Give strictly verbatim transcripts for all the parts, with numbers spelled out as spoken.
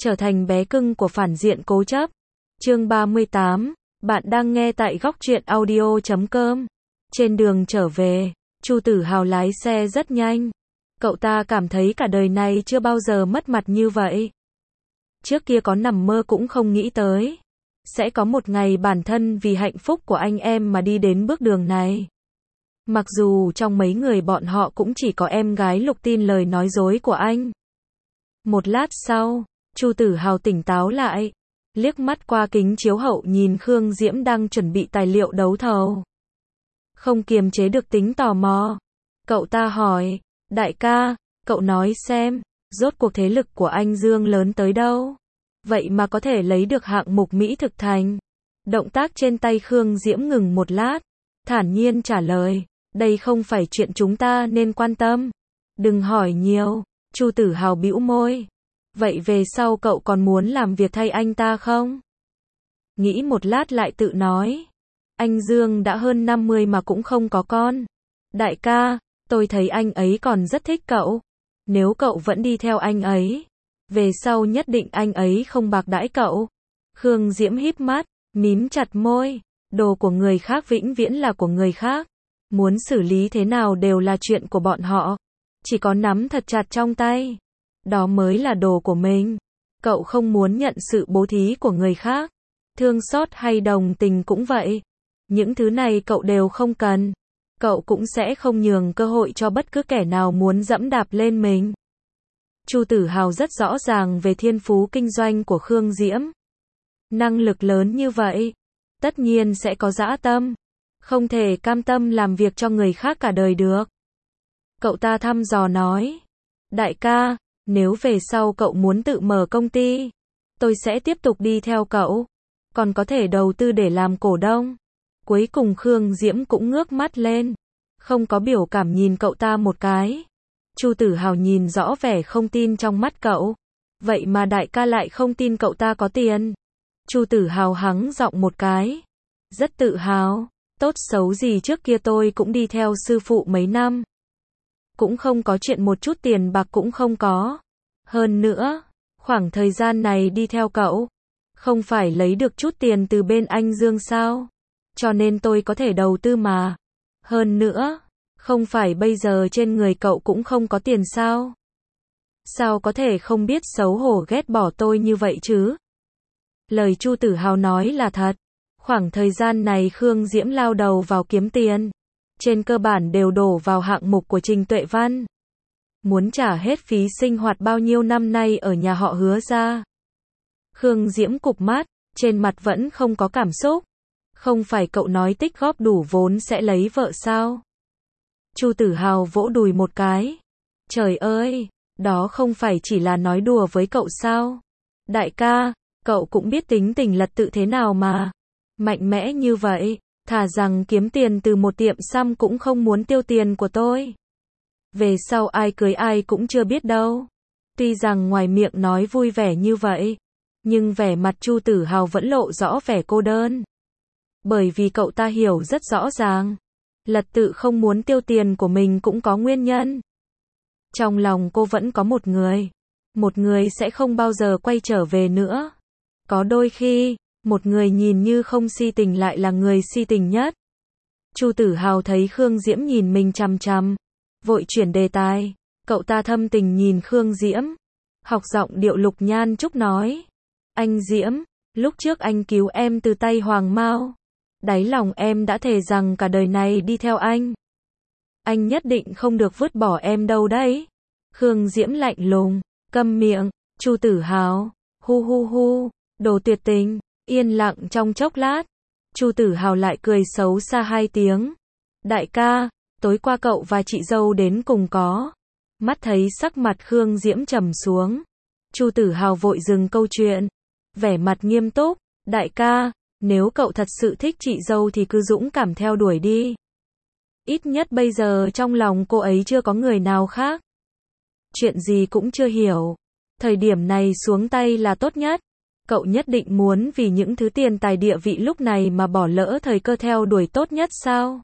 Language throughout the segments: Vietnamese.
trở thành bé cưng của phản diện cố chấp. Chương ba mươi tám, bạn đang nghe tại góc truyện audio chấm com. Trên đường trở về, Chu Tử Hào lái xe rất nhanh. Cậu ta cảm thấy cả đời này chưa bao giờ mất mặt như vậy. Trước kia có nằm mơ cũng không nghĩ tới. Sẽ có một ngày bản thân vì hạnh phúc của anh em mà đi đến bước đường này. Mặc dù trong mấy người bọn họ cũng chỉ có em gái Lục tin lời nói dối của anh. Một lát sau, Chu Tử Hào tỉnh táo lại, liếc mắt qua kính chiếu hậu nhìn Khương Diễm đang chuẩn bị tài liệu đấu thầu. Không kiềm chế được tính tò mò. Cậu ta hỏi, đại ca, cậu nói xem, rốt cuộc thế lực của anh Dương lớn tới đâu? Vậy mà có thể lấy được hạng mục Mỹ thực thành. Động tác trên tay Khương Diễm ngừng một lát, thản nhiên trả lời, đây không phải chuyện chúng ta nên quan tâm. Đừng hỏi nhiều. Chu Tử Hào bĩu môi. Vậy về sau cậu còn muốn làm việc thay anh ta không? Nghĩ một lát lại tự nói. Anh Dương đã hơn năm mươi mà cũng không có con. Đại ca, tôi thấy anh ấy còn rất thích cậu. Nếu cậu vẫn đi theo anh ấy, về sau nhất định anh ấy không bạc đãi cậu. Khương Diễm híp mắt, mím chặt môi. Đồ của người khác vĩnh viễn là của người khác. Muốn xử lý thế nào đều là chuyện của bọn họ. Chỉ có nắm thật chặt trong tay. Đó mới là đồ của mình. Cậu không muốn nhận sự bố thí của người khác. Thương xót hay đồng tình cũng vậy. Những thứ này cậu đều không cần. Cậu cũng sẽ không nhường cơ hội cho bất cứ kẻ nào muốn dẫm đạp lên mình. Chu Tử Hào rất rõ ràng về thiên phú kinh doanh của Khương Diễm. Năng lực lớn như vậy, tất nhiên sẽ có dã tâm. Không thể cam tâm làm việc cho người khác cả đời được. Cậu ta thăm dò nói, đại ca, nếu về sau cậu muốn tự mở công ty, tôi sẽ tiếp tục đi theo cậu. Còn có thể đầu tư để làm cổ đông. Cuối cùng Khương Diễm cũng ngước mắt lên, không có biểu cảm nhìn cậu ta một cái. Chu Tử Hào nhìn rõ vẻ không tin trong mắt cậu. Vậy mà đại ca lại không tin cậu ta có tiền. Chu Tử Hào hắng giọng một cái. Rất tự hào, tốt xấu gì trước kia tôi cũng đi theo sư phụ mấy năm. Cũng không có chuyện một chút tiền bạc cũng không có. Hơn nữa, khoảng thời gian này đi theo cậu, không phải lấy được chút tiền từ bên anh Dương sao? Cho nên tôi có thể đầu tư mà. Hơn nữa, không phải bây giờ trên người cậu cũng không có tiền sao? Sao có thể không biết xấu hổ ghét bỏ tôi như vậy chứ? Lời Chu Tử Hào nói là thật. Khoảng thời gian này Khương Diễm lao đầu vào kiếm tiền. Trên cơ bản đều đổ vào hạng mục của Trình Tuệ Văn. Muốn trả hết phí sinh hoạt bao nhiêu năm nay ở nhà họ Hứa ra. Khương Diễm cụp mắt, trên mặt vẫn không có cảm xúc. Không phải cậu nói tích góp đủ vốn sẽ lấy vợ sao? Chu Tử Hào vỗ đùi một cái. Trời ơi, đó không phải chỉ là nói đùa với cậu sao? Đại ca, cậu cũng biết tính tình lật tự thế nào mà. Mạnh mẽ như vậy, thà rằng kiếm tiền từ một tiệm xăm cũng không muốn tiêu tiền của tôi. Về sau ai cưới ai cũng chưa biết đâu. Tuy rằng ngoài miệng nói vui vẻ như vậy, nhưng vẻ mặt Chu Tử Hào vẫn lộ rõ vẻ cô đơn. Bởi vì cậu ta hiểu rất rõ ràng, lật tự không muốn tiêu tiền của mình cũng có nguyên nhân. Trong lòng cô vẫn có một người. Một người sẽ không bao giờ quay trở về nữa. Có đôi khi, một người nhìn như không si tình lại là người si tình nhất. Chu Tử Hào thấy Khương Diễm nhìn mình chằm chằm, vội chuyển đề tài. Cậu ta thâm tình nhìn Khương Diễm, học giọng điệu Lục Nhan Trúc nói. Anh Diễm, lúc trước anh cứu em từ tay Hoàng Mao. Đáy lòng em đã thề rằng cả đời này đi theo anh. Anh nhất định không được vứt bỏ em đâu đấy. Khương Diễm lạnh lùng, câm miệng. Chu Tử Hào, hu hu hu, đồ tuyệt tình. Yên lặng trong chốc lát, Chu Tử Hào lại cười xấu xa hai tiếng. Đại ca, tối qua cậu và chị dâu đến cùng có. Mắt thấy sắc mặt Khương Diễm trầm xuống, Chu Tử Hào vội dừng câu chuyện, vẻ mặt nghiêm túc. Đại ca, nếu cậu thật sự thích chị dâu thì cứ dũng cảm theo đuổi đi. Ít nhất bây giờ trong lòng cô ấy chưa có người nào khác. Chuyện gì cũng chưa hiểu. Thời điểm này xuống tay là tốt nhất. Cậu nhất định muốn vì những thứ tiền tài địa vị lúc này mà bỏ lỡ thời cơ theo đuổi tốt nhất sao?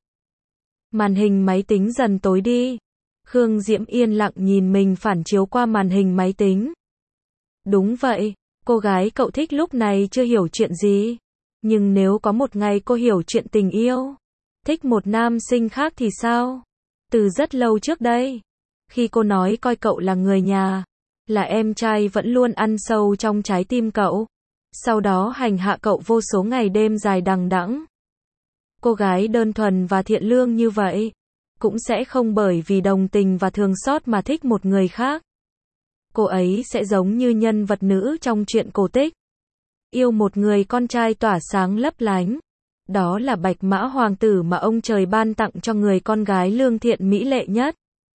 Màn hình máy tính dần tối đi. Khương Diễm yên lặng nhìn mình phản chiếu qua màn hình máy tính. Đúng vậy, Cô gái cậu thích lúc này chưa hiểu chuyện gì. Nhưng nếu có một ngày cô hiểu chuyện tình yêu, thích một nam sinh khác thì sao? Từ rất lâu trước đây, khi cô nói coi cậu là người nhà, là em trai vẫn luôn ăn sâu trong trái tim cậu. Sau đó hành hạ cậu vô số ngày đêm dài đằng đẵng. Cô gái đơn thuần và thiện lương như vậy, cũng sẽ không bởi vì đồng tình và thương xót mà thích một người khác. Cô ấy sẽ giống như nhân vật nữ trong truyện cổ tích. Yêu một người con trai tỏa sáng lấp lánh. Đó là bạch mã hoàng tử mà ông trời ban tặng cho người con gái lương thiện mỹ lệ nhất.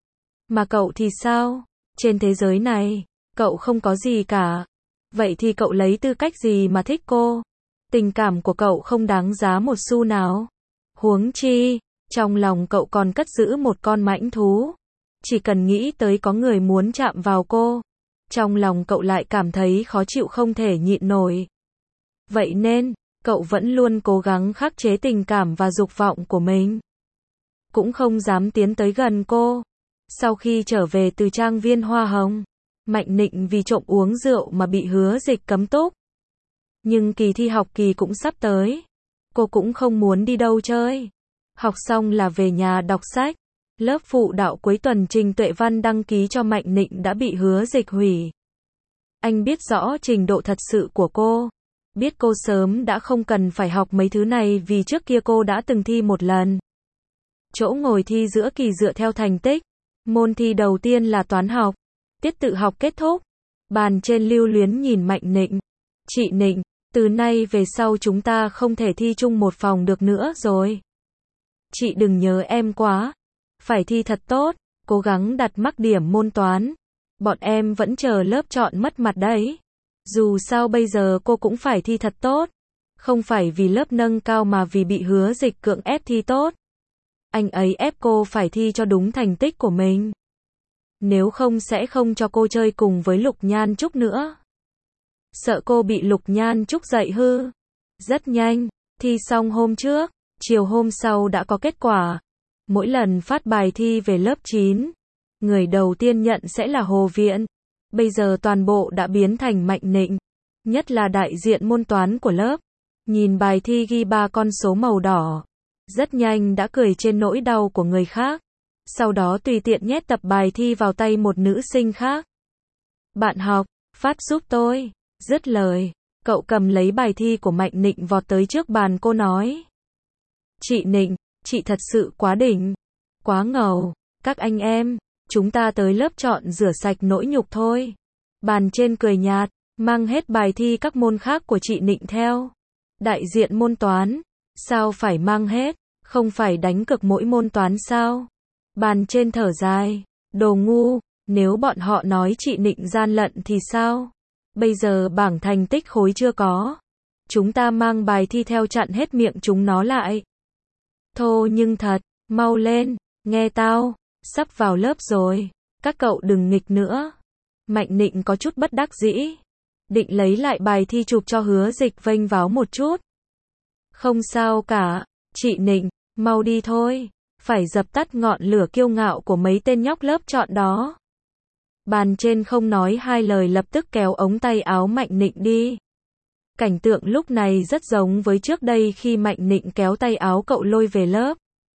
Mà cậu thì sao? Trên thế giới này, cậu không có gì cả. Vậy thì cậu lấy tư cách gì mà thích cô? Tình cảm của cậu không đáng giá một xu nào. Huống chi, trong lòng cậu còn cất giữ một con mãnh thú. Chỉ cần nghĩ tới có người muốn chạm vào cô, trong lòng cậu lại cảm thấy khó chịu không thể nhịn nổi. Vậy nên, cậu vẫn luôn cố gắng khắc chế tình cảm và dục vọng của mình. Cũng không dám tiến tới gần cô. Sau khi trở về từ trang viên Hoa Hồng, Mạnh Nịnh vì trộm uống rượu mà bị Hứa Dịch cấm túc. Nhưng kỳ thi học kỳ cũng sắp tới. Cô cũng không muốn đi đâu chơi. Học xong là về nhà đọc sách. Lớp phụ đạo cuối tuần Trình Tuệ Văn đăng ký cho Mạnh Nịnh đã bị Hứa Dịch hủy. Anh biết rõ trình độ thật sự của cô. Biết cô sớm đã không cần phải học mấy thứ này vì trước kia cô đã từng thi một lần. Chỗ ngồi thi giữa kỳ dựa theo thành tích. Môn thi đầu tiên là toán học. Tiết tự học kết thúc. Bàn trên lưu luyến nhìn Mạnh Nịnh. Chị Nịnh, từ nay về sau chúng ta không thể thi chung một phòng được nữa rồi. Chị đừng nhớ em quá. Phải thi thật tốt, cố gắng đạt mắc điểm môn toán. Bọn em vẫn chờ lớp chọn mất mặt đấy. Dù sao bây giờ cô cũng phải thi thật tốt. Không phải vì lớp nâng cao mà vì bị Hứa Dịch cưỡng ép thi tốt. Anh ấy ép cô phải thi cho đúng thành tích của mình. Nếu không sẽ không cho cô chơi cùng với Lục Nhan Trúc nữa. Sợ cô bị Lục Nhan Trúc dạy hư. Rất nhanh, thi xong hôm trước, chiều hôm sau đã có kết quả. Mỗi lần phát bài thi về lớp chín, người đầu tiên nhận sẽ là Hồ Viện. Bây giờ toàn bộ đã biến thành Mạnh Nịnh. Nhất là đại diện môn toán của lớp. Nhìn bài thi ghi ba con số màu đỏ. Rất nhanh đã cười trên nỗi đau của người khác. Sau đó tùy tiện nhét tập bài thi vào tay một nữ sinh khác. Bạn học, phát giúp tôi. Dứt lời, cậu cầm lấy bài thi của Mạnh Nịnh vọt tới trước bàn cô nói. Chị Nịnh, chị thật sự quá đỉnh. Quá ngầu. Các anh em, chúng ta tới lớp chọn rửa sạch nỗi nhục thôi. Bàn trên cười nhạt, mang hết bài thi các môn khác của chị Nịnh theo. Đại diện môn toán. Sao phải mang hết? Không phải đánh cực mỗi môn toán sao? Bàn trên thở dài. Đồ ngu, nếu bọn họ nói chị Nịnh gian lận thì sao? Bây giờ bảng thành tích khối chưa có. Chúng ta mang bài thi theo chặn hết miệng chúng nó lại. Thô nhưng thật, mau lên, nghe tao, sắp vào lớp rồi. Các cậu đừng nghịch nữa. Mạnh Nịnh có chút bất đắc dĩ. Định lấy lại bài thi chụp cho Hứa Dịch vênh váo một chút. Không sao cả, chị Nịnh, mau đi thôi. Phải dập tắt ngọn lửa kiêu ngạo của mấy tên nhóc lớp chọn đó. Bàn trên không nói hai lời lập tức kéo ống tay áo Mạnh Nịnh đi. Cảnh tượng lúc này rất giống với trước đây khi Mạnh Nịnh kéo tay áo cậu lôi về lớp.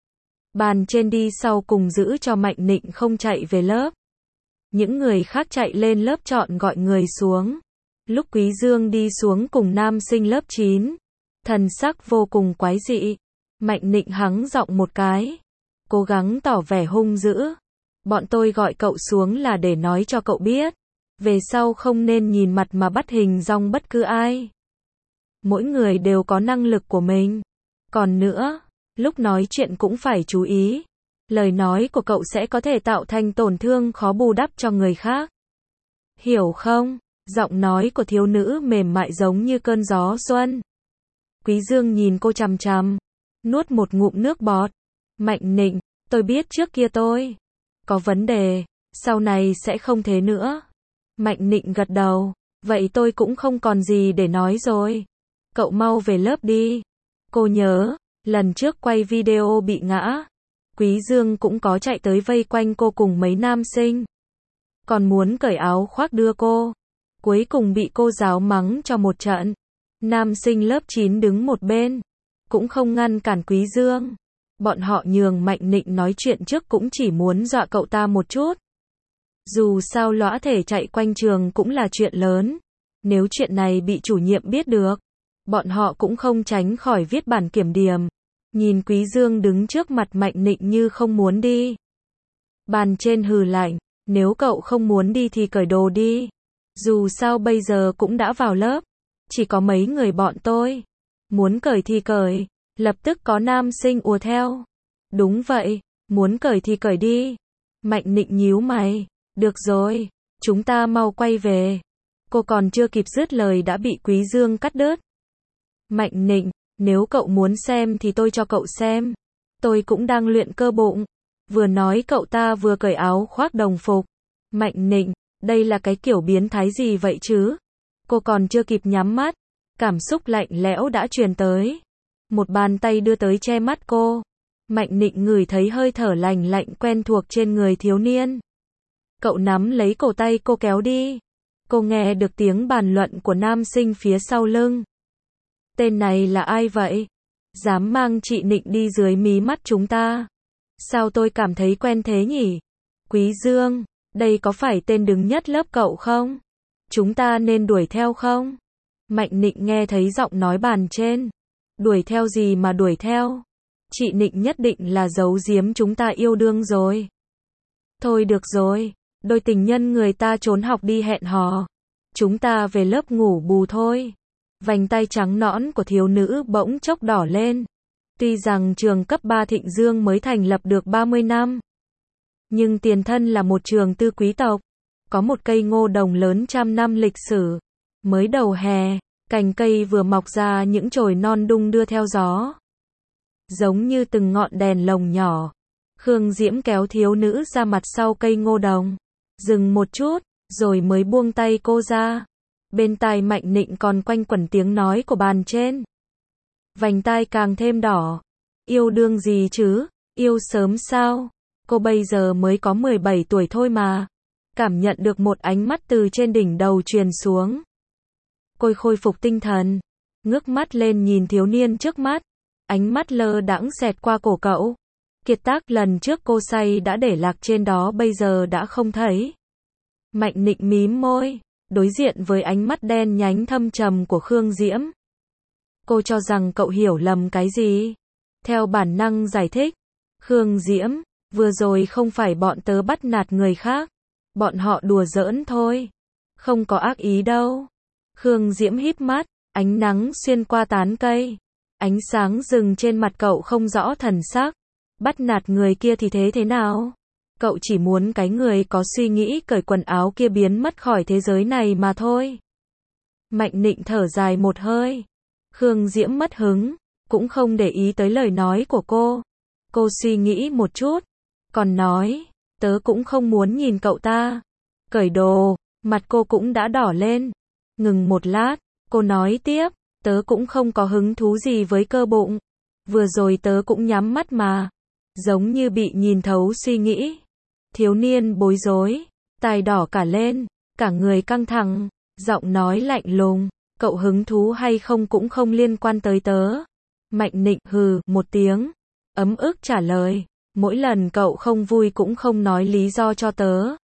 Bàn trên đi sau cùng giữ cho Mạnh Nịnh không chạy về lớp. Những người khác chạy lên lớp chọn gọi người xuống. Lúc Quý Dương đi xuống cùng nam sinh lớp chín. Thần sắc vô cùng quái dị. Mạnh Nịnh hắng giọng một cái. Cố gắng tỏ vẻ hung dữ. Bọn tôi gọi cậu xuống là để nói cho cậu biết. Về sau không nên nhìn mặt mà bắt hình dong bất cứ ai. Mỗi người đều có năng lực của mình. Còn nữa, lúc nói chuyện cũng phải chú ý. Lời nói của cậu sẽ có thể tạo thành tổn thương khó bù đắp cho người khác. Hiểu không? Giọng nói của thiếu nữ mềm mại giống như cơn gió xuân. Quý Dương nhìn cô chằm chằm, nuốt một ngụm nước bọt. Mạnh Nịnh, tôi biết trước kia tôi có vấn đề, sau này sẽ không thế nữa. Mạnh Nịnh gật đầu, vậy tôi cũng không còn gì để nói rồi. Cậu mau về lớp đi. Cô nhớ, lần trước quay video bị ngã, Quý Dương cũng có chạy tới vây quanh cô cùng mấy nam sinh. Còn muốn cởi áo khoác đưa cô. cuối cùng bị cô giáo mắng cho một trận. Nam sinh lớp chín đứng một bên, cũng không ngăn cản Quý Dương. Bọn họ nhường Mạnh Nịnh nói chuyện trước cũng chỉ muốn dọa cậu ta một chút. Dù sao lõa thể chạy quanh trường cũng là chuyện lớn. Nếu chuyện này bị chủ nhiệm biết được, bọn họ cũng không tránh khỏi viết bản kiểm điểm. Nhìn Quý Dương đứng trước mặt Mạnh Nịnh như không muốn đi. Bàn trên hừ lạnh, nếu cậu không muốn đi thì cởi đồ đi. Dù sao bây giờ cũng đã vào lớp, chỉ có mấy người bọn tôi. Muốn cởi thì cởi. Lập tức có nam sinh ùa theo. Đúng vậy, muốn cởi thì cởi đi. Mạnh Nịnh nhíu mày. Được rồi, chúng ta mau quay về. Cô còn chưa kịp dứt lời đã bị Quý Dương cắt đứt. Mạnh Nịnh, nếu cậu muốn xem thì tôi cho cậu xem. Tôi cũng đang luyện cơ bụng. Vừa nói cậu ta vừa cởi áo khoác đồng phục. Mạnh Nịnh, đây là cái kiểu biến thái gì vậy chứ? Cô còn chưa kịp nhắm mắt, cảm xúc lạnh lẽo đã truyền tới. Một bàn tay đưa tới che mắt cô. Mạnh Nịnh ngửi thấy hơi thở lành lạnh quen thuộc trên người thiếu niên. Cậu nắm lấy cổ tay cô kéo đi. Cô nghe được tiếng bàn luận của nam sinh phía sau lưng. Tên này là ai vậy? Dám mang chị Nịnh đi dưới mí mắt chúng ta. Sao tôi cảm thấy quen thế nhỉ? Quý Dương, đây có phải tên đứng nhất lớp cậu không? Chúng ta nên đuổi theo không? Mạnh Nịnh nghe thấy giọng nói bàn trên. Đuổi theo gì mà đuổi theo? Chị Nịnh nhất định là giấu giếm chúng ta yêu đương rồi. Thôi được rồi, đôi tình nhân người ta trốn học đi hẹn hò. Chúng ta về lớp ngủ bù thôi. Vành tay trắng nõn của thiếu nữ bỗng chốc đỏ lên. Tuy rằng trường cấp ba Thịnh Dương mới thành lập được ba mươi năm, nhưng tiền thân là một trường tư quý tộc. Có một cây ngô đồng lớn trăm năm lịch sử. Mới đầu hè, cành cây vừa mọc ra những chồi non đung đưa theo gió. Giống như từng ngọn đèn lồng nhỏ. Khương Diễm kéo thiếu nữ ra mặt sau cây ngô đồng. Dừng một chút, rồi mới buông tay cô ra. Bên tai Mạnh Nịnh còn quanh quẩn tiếng nói của bàn trên. Vành tai càng thêm đỏ. Yêu đương gì chứ? Yêu sớm sao? Cô bây giờ mới có mười bảy tuổi thôi mà. Cảm nhận được một ánh mắt từ trên đỉnh đầu truyền xuống. Cô khôi phục tinh thần. Ngước mắt lên nhìn thiếu niên trước mắt. Ánh mắt lơ đãng xẹt qua cổ cậu. Kiệt tác lần trước cô say đã để lạc trên đó bây giờ đã không thấy. Mạnh Nịnh mím môi. Đối diện với ánh mắt đen nhánh thâm trầm của Khương Diễm. Cô cho rằng cậu hiểu lầm cái gì? Theo bản năng giải thích. Khương Diễm, vừa rồi không phải bọn tớ bắt nạt người khác. Bọn họ đùa giỡn thôi. Không có ác ý đâu. Khương Diễm híp mắt, ánh nắng xuyên qua tán cây. Ánh sáng rừng trên mặt cậu không rõ thần sắc. Bắt nạt người kia thì thế thế nào? Cậu chỉ muốn cái người có suy nghĩ cởi quần áo kia biến mất khỏi thế giới này mà thôi. Mạnh Nịnh thở dài một hơi. Khương Diễm mất hứng, cũng không để ý tới lời nói của cô. Cô suy nghĩ một chút, còn nói, tớ cũng không muốn nhìn cậu ta. Cởi đồ, mặt cô cũng đã đỏ lên. Ngừng một lát, cô nói tiếp, tớ cũng không có hứng thú gì với cơ bụng. Vừa rồi tớ cũng nhắm mắt mà. Giống như bị nhìn thấu suy nghĩ. Thiếu niên bối rối, tai đỏ cả lên, cả người căng thẳng, giọng nói lạnh lùng, cậu hứng thú hay không cũng không liên quan tới tớ. Mạnh Nịnh hừ một tiếng, ấm ức trả lời, mỗi lần cậu không vui cũng không nói lý do cho tớ.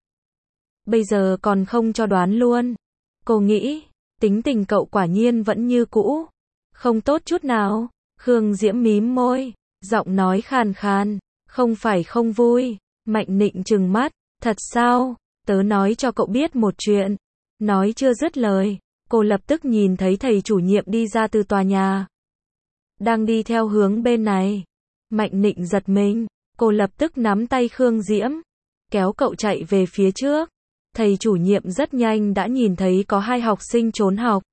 Bây giờ còn không cho đoán luôn. Cô nghĩ, tính tình cậu quả nhiên vẫn như cũ, không tốt chút nào. Khương Diễm mím môi, giọng nói khàn khàn, không phải không vui. Mạnh Nịnh trừng mắt, thật sao? Tớ nói cho cậu biết một chuyện. Nói chưa dứt lời, cô lập tức nhìn thấy thầy chủ nhiệm đi ra từ tòa nhà. Đang đi theo hướng bên này. Mạnh Nịnh giật mình, cô lập tức nắm tay Khương Diễm, kéo cậu chạy về phía trước. Thầy chủ nhiệm rất nhanh đã nhìn thấy có hai học sinh trốn học.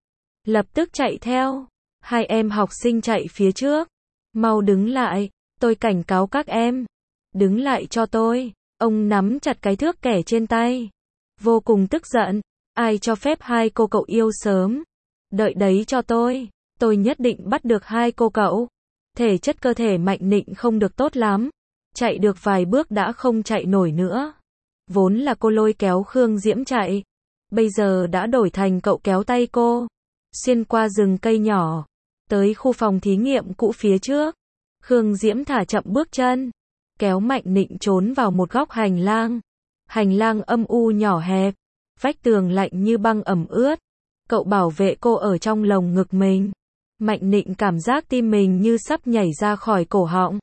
Lập tức chạy theo. Hai em học sinh chạy phía trước. Mau đứng lại, tôi cảnh cáo các em. Đứng lại cho tôi. Ông nắm chặt cái thước kẻ trên tay. Vô cùng tức giận. Ai cho phép hai cô cậu yêu sớm? Đợi đấy cho tôi. Tôi nhất định bắt được hai cô cậu. Thể chất cơ thể Mạnh Nịnh không được tốt lắm. Chạy được vài bước đã không chạy nổi nữa. Vốn là cô lôi kéo Khương Diễm chạy. bây giờ đã đổi thành cậu kéo tay cô, xuyên qua rừng cây nhỏ, tới khu phòng thí nghiệm cũ phía trước. Khương Diễm thả chậm bước chân, kéo Mạnh Nịnh trốn vào một góc hành lang. Hành lang âm u nhỏ hẹp, vách tường lạnh như băng ẩm ướt. Cậu bảo vệ cô ở trong lồng ngực mình. Mạnh Nịnh cảm giác tim mình như sắp nhảy ra khỏi cổ họng.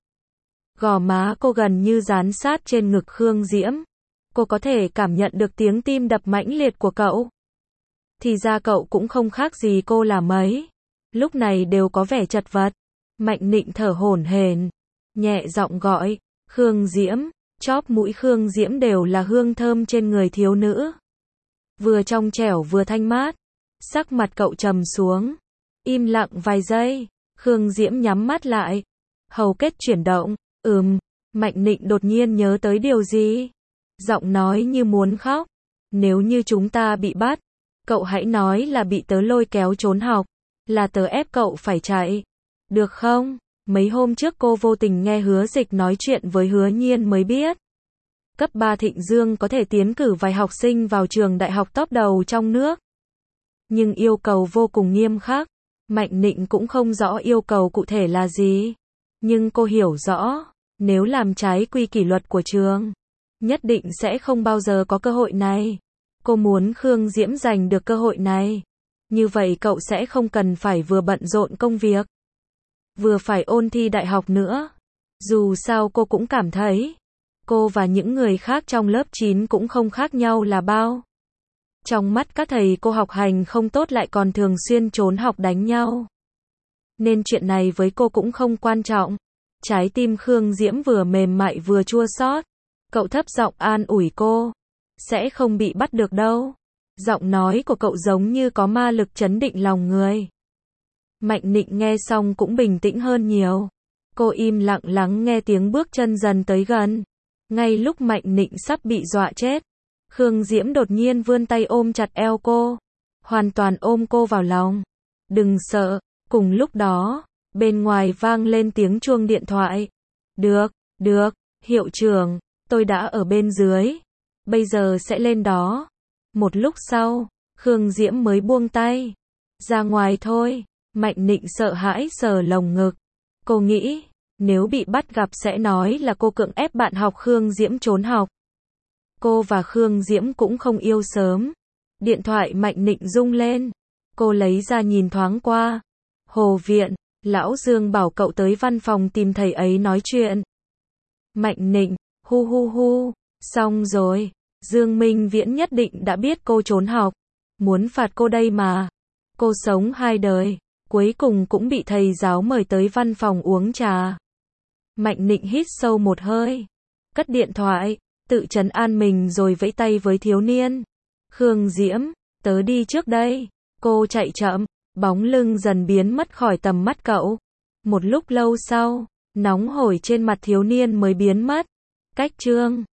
Gò má cô gần như dán sát trên ngực Khương Diễm. Cô có thể cảm nhận được tiếng tim đập mãnh liệt của cậu. Thì ra cậu cũng không khác gì cô là mấy. Lúc này đều có vẻ chật vật. Mạnh Nịnh thở hổn hển, nhẹ giọng gọi, Khương Diễm. Chóp mũi Khương Diễm đều là hương thơm trên người thiếu nữ. Vừa trong trẻo vừa thanh mát. Sắc mặt cậu trầm xuống. Im lặng vài giây. Khương Diễm nhắm mắt lại. Hầu kết chuyển động. Ừm. Mạnh Nịnh đột nhiên nhớ tới điều gì. Giọng nói như muốn khóc. Nếu như chúng ta bị bắt, cậu hãy nói là bị tớ lôi kéo trốn học. Là tớ ép cậu phải chạy. Được không? Mấy hôm trước cô vô tình nghe Hứa Dịch nói chuyện với Hứa Nhiên mới biết. Cấp ba Thịnh Dương có thể tiến cử vài học sinh vào trường đại học top đầu trong nước. Nhưng yêu cầu vô cùng nghiêm khắc. Mạnh Nịnh cũng không rõ yêu cầu cụ thể là gì. Nhưng cô hiểu rõ, nếu làm trái quy kỷ luật của trường, nhất định sẽ không bao giờ có cơ hội này. Cô muốn Khương Diễm giành được cơ hội này. Như vậy cậu sẽ không cần phải vừa bận rộn công việc, vừa phải ôn thi đại học nữa. Dù sao cô cũng cảm thấy, cô và những người khác trong lớp chín cũng không khác nhau là bao. Trong mắt các thầy cô học hành không tốt lại còn thường xuyên trốn học đánh nhau. Nên chuyện này với cô cũng không quan trọng. Trái tim Khương Diễm vừa mềm mại vừa chua xót. Cậu thấp giọng an ủi cô. Sẽ không bị bắt được đâu. Giọng nói của cậu giống như có ma lực chấn định lòng người. Mạnh Nịnh nghe xong cũng bình tĩnh hơn nhiều. Cô im lặng lắng nghe tiếng bước chân dần tới gần. Ngay lúc Mạnh Nịnh sắp bị dọa chết, Khương Diễm đột nhiên vươn tay ôm chặt eo cô. Hoàn toàn ôm cô vào lòng. Đừng sợ. Cùng lúc đó, bên ngoài vang lên tiếng chuông điện thoại. Được, được, hiệu trưởng, tôi đã ở bên dưới. Bây giờ sẽ lên đó. Một lúc sau, Khương Diễm mới buông tay. Ra ngoài thôi. Mạnh Nịnh sợ hãi sờ lồng ngực. Cô nghĩ, nếu bị bắt gặp sẽ nói là cô cưỡng ép bạn học Khương Diễm trốn học. Cô và Khương Diễm cũng không yêu sớm. Điện thoại Mạnh Nịnh rung lên. Cô lấy ra nhìn thoáng qua. Hồ Viện, Lão Dương bảo cậu tới văn phòng tìm thầy ấy nói chuyện. Mạnh Nịnh, hu hu hu, xong rồi. Dương Minh Viễn nhất định đã biết cô trốn học. Muốn phạt cô đây mà. Cô sống hai đời, cuối cùng cũng bị thầy giáo mời tới văn phòng uống trà. Mạnh Nịnh hít sâu một hơi. Cất điện thoại, tự trấn an mình rồi vẫy tay với thiếu niên. Khương Diễm, tớ đi trước đây. Cô chạy chậm, bóng lưng dần biến mất khỏi tầm mắt cậu. Một lúc lâu sau, nóng hổi trên mặt thiếu niên mới biến mất. Cách chương